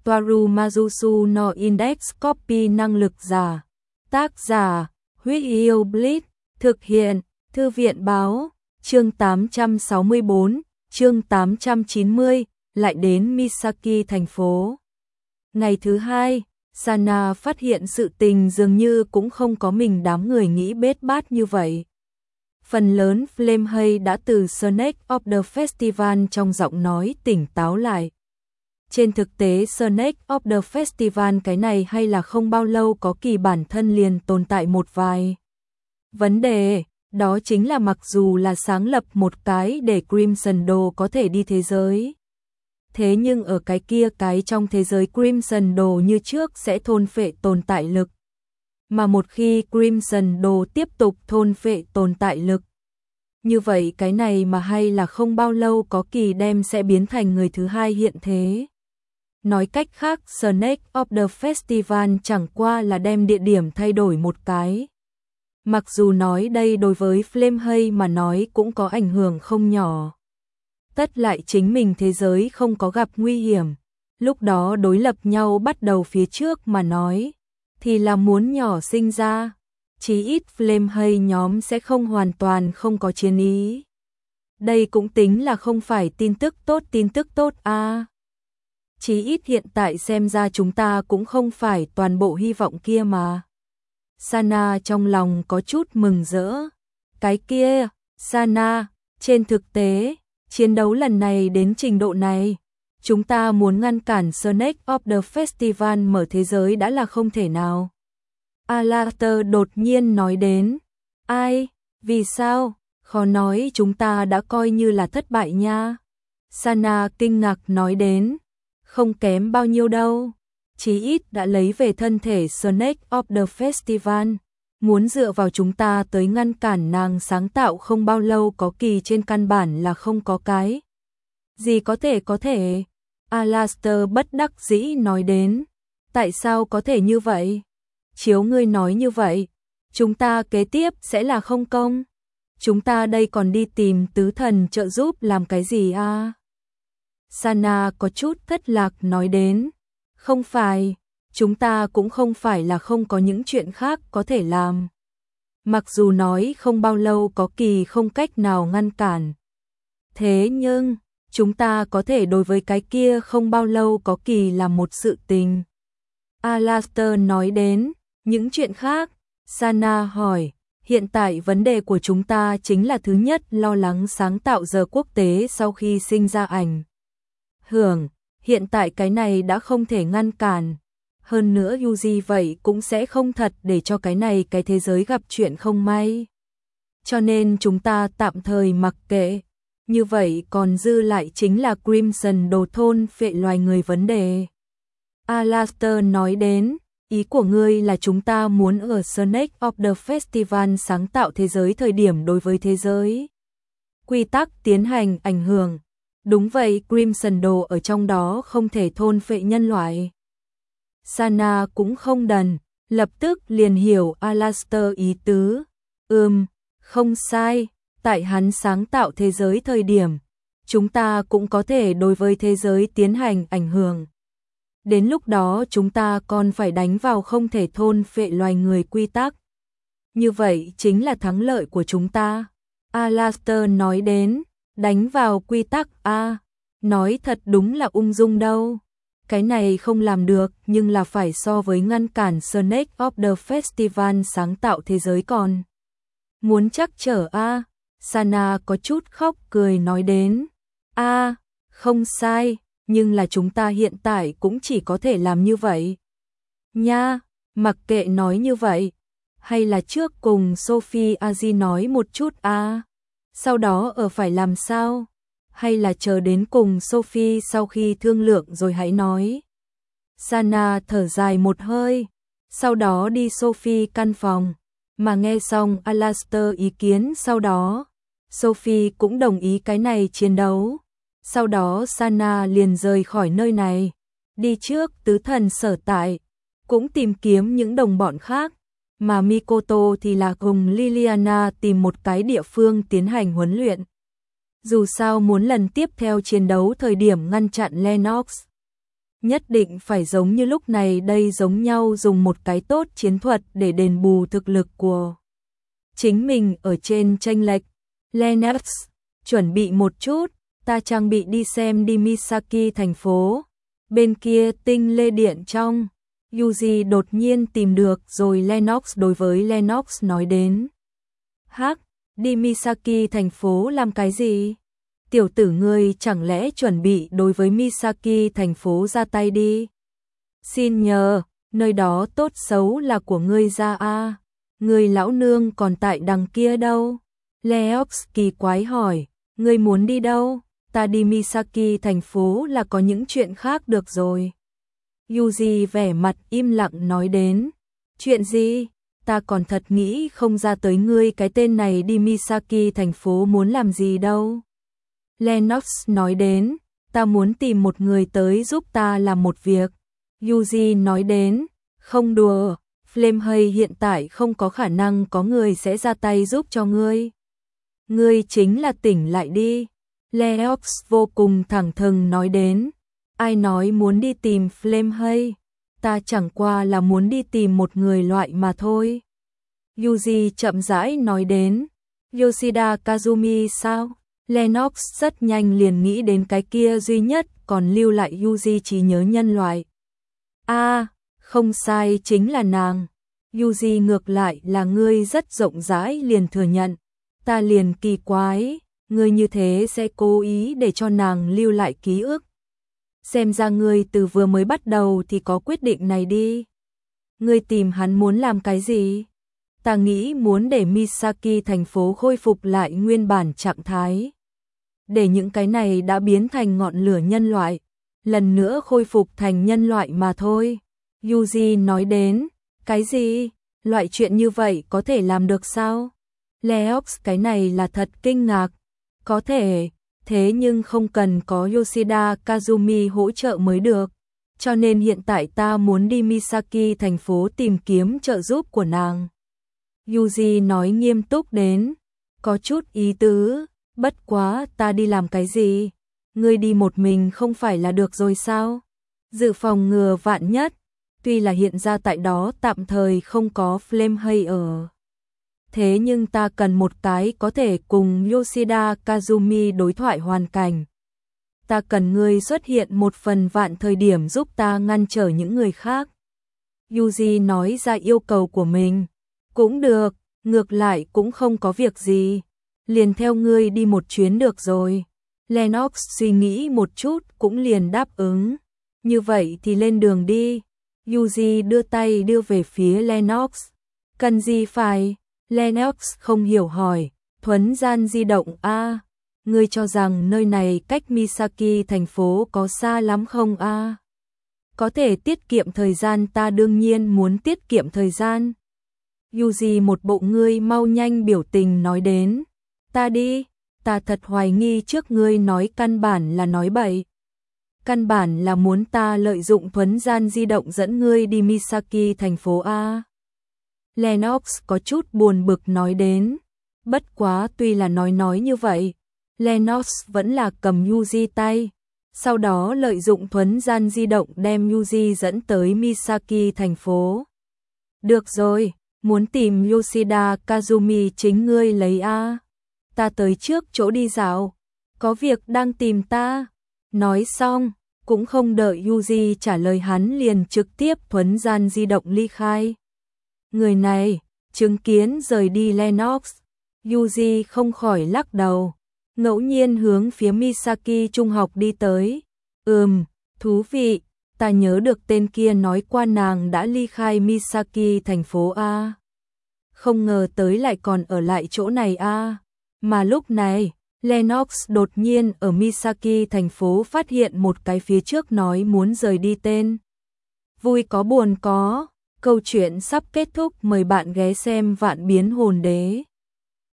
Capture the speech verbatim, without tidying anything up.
Toaru Majusu no Index Copy năng lực giả. Tác giả, Huyết Yêu Blitz, thực hiện, Thư viện báo, chương tám trăm sáu mươi bốn, chương tám trăm chín mươi, lại đến Misaki thành phố. Ngày thứ hai, Sana phát hiện sự tình dường như cũng không có mình đám người nghĩ bết bát như vậy. Phần lớn Flamehay đã từ Snake of the Festival trong giọng nói tỉnh táo lại. Trên thực tế Snake of the Festival cái này hay là không bao lâu có kỳ bản thân liền tồn tại một vài vấn đề, đó chính là mặc dù là sáng lập một cái để Crimson Đồ có thể đi thế giới. Thế nhưng ở cái kia cái trong thế giới Crimson Đồ như trước sẽ thôn phệ tồn tại lực. Mà một khi Crimson Đồ tiếp tục thôn phệ tồn tại lực, như vậy cái này mà hay là không bao lâu có kỳ đem sẽ biến thành người thứ hai hiện thế. Nói cách khác, Snake of the Festival chẳng qua là đem địa điểm thay đổi một cái. Mặc dù nói đây đối với Flamehay mà nói cũng có ảnh hưởng không nhỏ. Tất lại chính mình thế giới không có gặp nguy hiểm, lúc đó đối lập nhau bắt đầu phía trước mà nói, thì là muốn nhỏ sinh ra, chí ít Flamehay nhóm sẽ không hoàn toàn không có chiến ý. Đây cũng tính là không phải tin tức tốt tin tức tốt a. À. Chí ít hiện tại xem ra chúng ta cũng không phải toàn bộ hy vọng kia mà. Sana trong lòng có chút mừng rỡ. Cái kia, Sana, trên thực tế, chiến đấu lần này đến trình độ này, chúng ta muốn ngăn cản Snake of the Festival mở thế giới đã là không thể nào. Alastair đột nhiên nói đến. Ai? Vì sao? Khó nói chúng ta đã coi như là thất bại nha. Sana kinh ngạc nói đến. Không kém bao nhiêu đâu. Chí ít đã lấy về thân thể Snake of the Festival. Muốn dựa vào chúng ta tới ngăn cản nàng sáng tạo không bao lâu có kỳ trên căn bản là không có cái. Gì có thể có thể. Alastair bất đắc dĩ nói đến. Tại sao có thể như vậy? Chiếu ngươi nói như vậy, chúng ta kế tiếp sẽ là không công. Chúng ta đây còn đi tìm tứ thần trợ giúp làm cái gì à? Sana có chút thất lạc nói đến. Không phải, chúng ta cũng không phải là không có những chuyện khác có thể làm. Mặc dù nói không bao lâu có kỳ không cách nào ngăn cản. Thế nhưng, chúng ta có thể đối với cái kia không bao lâu có kỳ làm một sự tình. Alastair nói đến, những chuyện khác, Sana hỏi, hiện tại vấn đề của chúng ta chính là thứ nhất lo lắng sáng tạo giờ quốc tế sau khi sinh ra ảnh hưởng, hiện tại cái này đã không thể ngăn cản. Hơn nữa Yuji vậy cũng sẽ không thật để cho cái này cái thế giới gặp chuyện không may. Cho nên chúng ta tạm thời mặc kệ. Như vậy còn dư lại chính là Crimson Đồ thôn phệ loài người vấn đề. Alastair nói đến, ý của ngươi là chúng ta muốn ở Snake of the Festival sáng tạo thế giới thời điểm đối với thế giới. Quy tắc tiến hành ảnh hưởng. Đúng vậy, Crimson Đồ ở trong đó không thể thôn phệ nhân loại. Sana cũng không đần, lập tức liền hiểu Alastair ý tứ. Ừm, không sai, tại hắn sáng tạo thế giới thời điểm, chúng ta cũng có thể đối với thế giới tiến hành ảnh hưởng. Đến lúc đó chúng ta còn phải đánh vào không thể thôn phệ loài người quy tắc. Như vậy chính là thắng lợi của chúng ta. Alastair nói đến, đánh vào quy tắc a, à, nói thật đúng là ung dung đâu. Cái này không làm được nhưng là phải so với ngăn cản Snake of the Festival sáng tạo thế giới còn. Muốn chắc trở a, à. Sana có chút khóc cười nói đến. A, à, không sai. Nhưng là chúng ta hiện tại cũng chỉ có thể làm như vậy. Nha, mặc kệ nói như vậy. Hay là trước cùng Sophie Aji nói một chút à? Sau đó ở phải làm sao? Hay là chờ đến cùng Sophie sau khi thương lượng rồi hãy nói. Sana thở dài một hơi. Sau đó đi Sophie căn phòng. Mà nghe xong Alastair ý kiến sau đó. Sophie cũng đồng ý cái này chiến đấu. Sau đó Sana liền rời khỏi nơi này, đi trước tứ thần sở tại, cũng tìm kiếm những đồng bọn khác, mà Mikoto thì là cùng Liliana tìm một cái địa phương tiến hành huấn luyện. Dù sao muốn lần tiếp theo chiến đấu thời điểm ngăn chặn Lennox. nhất định phải giống như lúc này đây giống nhau dùng một cái tốt chiến thuật để đền bù thực lực của chính mình ở trên chênh lệch. Lennox, chuẩn bị một chút, ta trang bị đi xem đi Misaki thành phố. Bên kia tinh lê điện trong, Yuji đột nhiên tìm được rồi Lennox đối với Lennox nói đến. Hắc, đi Misaki thành phố làm cái gì? Tiểu tử ngươi chẳng lẽ chuẩn bị đối với Misaki thành phố ra tay đi? Xin nhờ, nơi đó tốt xấu là của ngươi ra a. Ngươi lão nương còn tại đằng kia đâu? Leox kỳ quái hỏi, ngươi muốn đi đâu? Ta đi Misaki thành phố là có những chuyện khác được rồi. Yuji vẻ mặt im lặng nói đến. Chuyện gì? Ta còn thật nghĩ không ra tới ngươi cái tên này đi Misaki thành phố muốn làm gì đâu. Lennox nói đến, ta muốn tìm một người tới giúp ta làm một việc. Yuji nói đến, không đùa, Flamehay hiện tại không có khả năng có người sẽ ra tay giúp cho ngươi. Ngươi chính là tỉnh lại đi. Leox vô cùng thẳng thừng nói đến, ai nói muốn đi tìm Flamehay, ta chẳng qua là muốn đi tìm một người loại mà thôi. Yuji chậm rãi nói đến, Yoshida Kazumi sao? Lennox rất nhanh liền nghĩ đến cái kia duy nhất còn lưu lại Yuji trí nhớ nhân loại. A, à, không sai chính là nàng. Yuji ngược lại là ngươi rất rộng rãi liền thừa nhận. Ta liền kỳ quái, ngươi như thế sẽ cố ý để cho nàng lưu lại ký ức. Xem ra ngươi từ vừa mới bắt đầu thì có quyết định này đi. Ngươi tìm hắn muốn làm cái gì? Ta nghĩ muốn để Misaki thành phố khôi phục lại nguyên bản trạng thái. Để những cái này đã biến thành ngọn lửa nhân loại, lần nữa khôi phục thành nhân loại mà thôi. Yuji nói đến, cái gì? Loại chuyện như vậy có thể làm được sao? Leox cái này là thật kinh ngạc. Có thể, thế nhưng không cần có Yoshida Kazumi hỗ trợ mới được. Cho nên hiện tại ta muốn đi Misaki thành phố tìm kiếm trợ giúp của nàng. Yuji nói nghiêm túc đến, có chút ý tứ, bất quá ta đi làm cái gì? Ngươi đi một mình không phải là được rồi sao? Dự phòng ngừa vạn nhất, tuy là hiện ra tại đó tạm thời không có Flamehay ở. Thế nhưng ta cần một cái có thể cùng Yoshida Kazumi đối thoại hoàn cảnh. Ta cần ngươi xuất hiện một phần vạn thời điểm giúp ta ngăn trở những người khác. Yuji nói ra yêu cầu của mình. Cũng được, ngược lại cũng không có việc gì. Liền theo ngươi đi một chuyến được rồi. Lennox suy nghĩ một chút cũng liền đáp ứng. Như vậy thì lên đường đi. Yuji đưa tay đưa về phía Lennox. Cần gì phải? Lennox không hiểu hỏi. Thuấn gian di động a à, ngươi cho rằng nơi này cách Misaki thành phố có xa lắm không a à? Có thể tiết kiệm thời gian, ta đương nhiên muốn tiết kiệm thời gian. Yuji một bộ ngươi mau nhanh biểu tình nói đến. Ta đi, ta thật hoài nghi trước ngươi nói căn bản là nói bậy. Căn bản là muốn ta lợi dụng thuấn gian di động dẫn ngươi đi Misaki thành phố A. Lennox có chút buồn bực nói đến. Bất quá tuy là nói nói như vậy, Lennox vẫn là cầm Yuji tay. Sau đó lợi dụng thuấn gian di động đem Yuji dẫn tới Misaki thành phố. Được rồi, muốn tìm Yoshida Kazumi chính ngươi lấy a. Ta tới trước chỗ đi dạo, có việc đang tìm ta. Nói xong, cũng không đợi Yuji trả lời hắn liền trực tiếp thuấn gian di động ly khai. Người này, chứng kiến rời đi Lennox, Yuji không khỏi lắc đầu, ngẫu nhiên hướng phía Misaki trung học đi tới. Ừm, thú vị, ta nhớ được tên kia nói qua nàng đã ly khai Misaki thành phố A. Không ngờ tới lại còn ở lại chỗ này A. Mà lúc này, Lennox đột nhiên ở Misaki thành phố phát hiện một cái phía trước nói muốn rời đi tên. Vui có buồn có, câu chuyện sắp kết thúc, mời bạn ghé xem Vạn Biến Hồn Đế.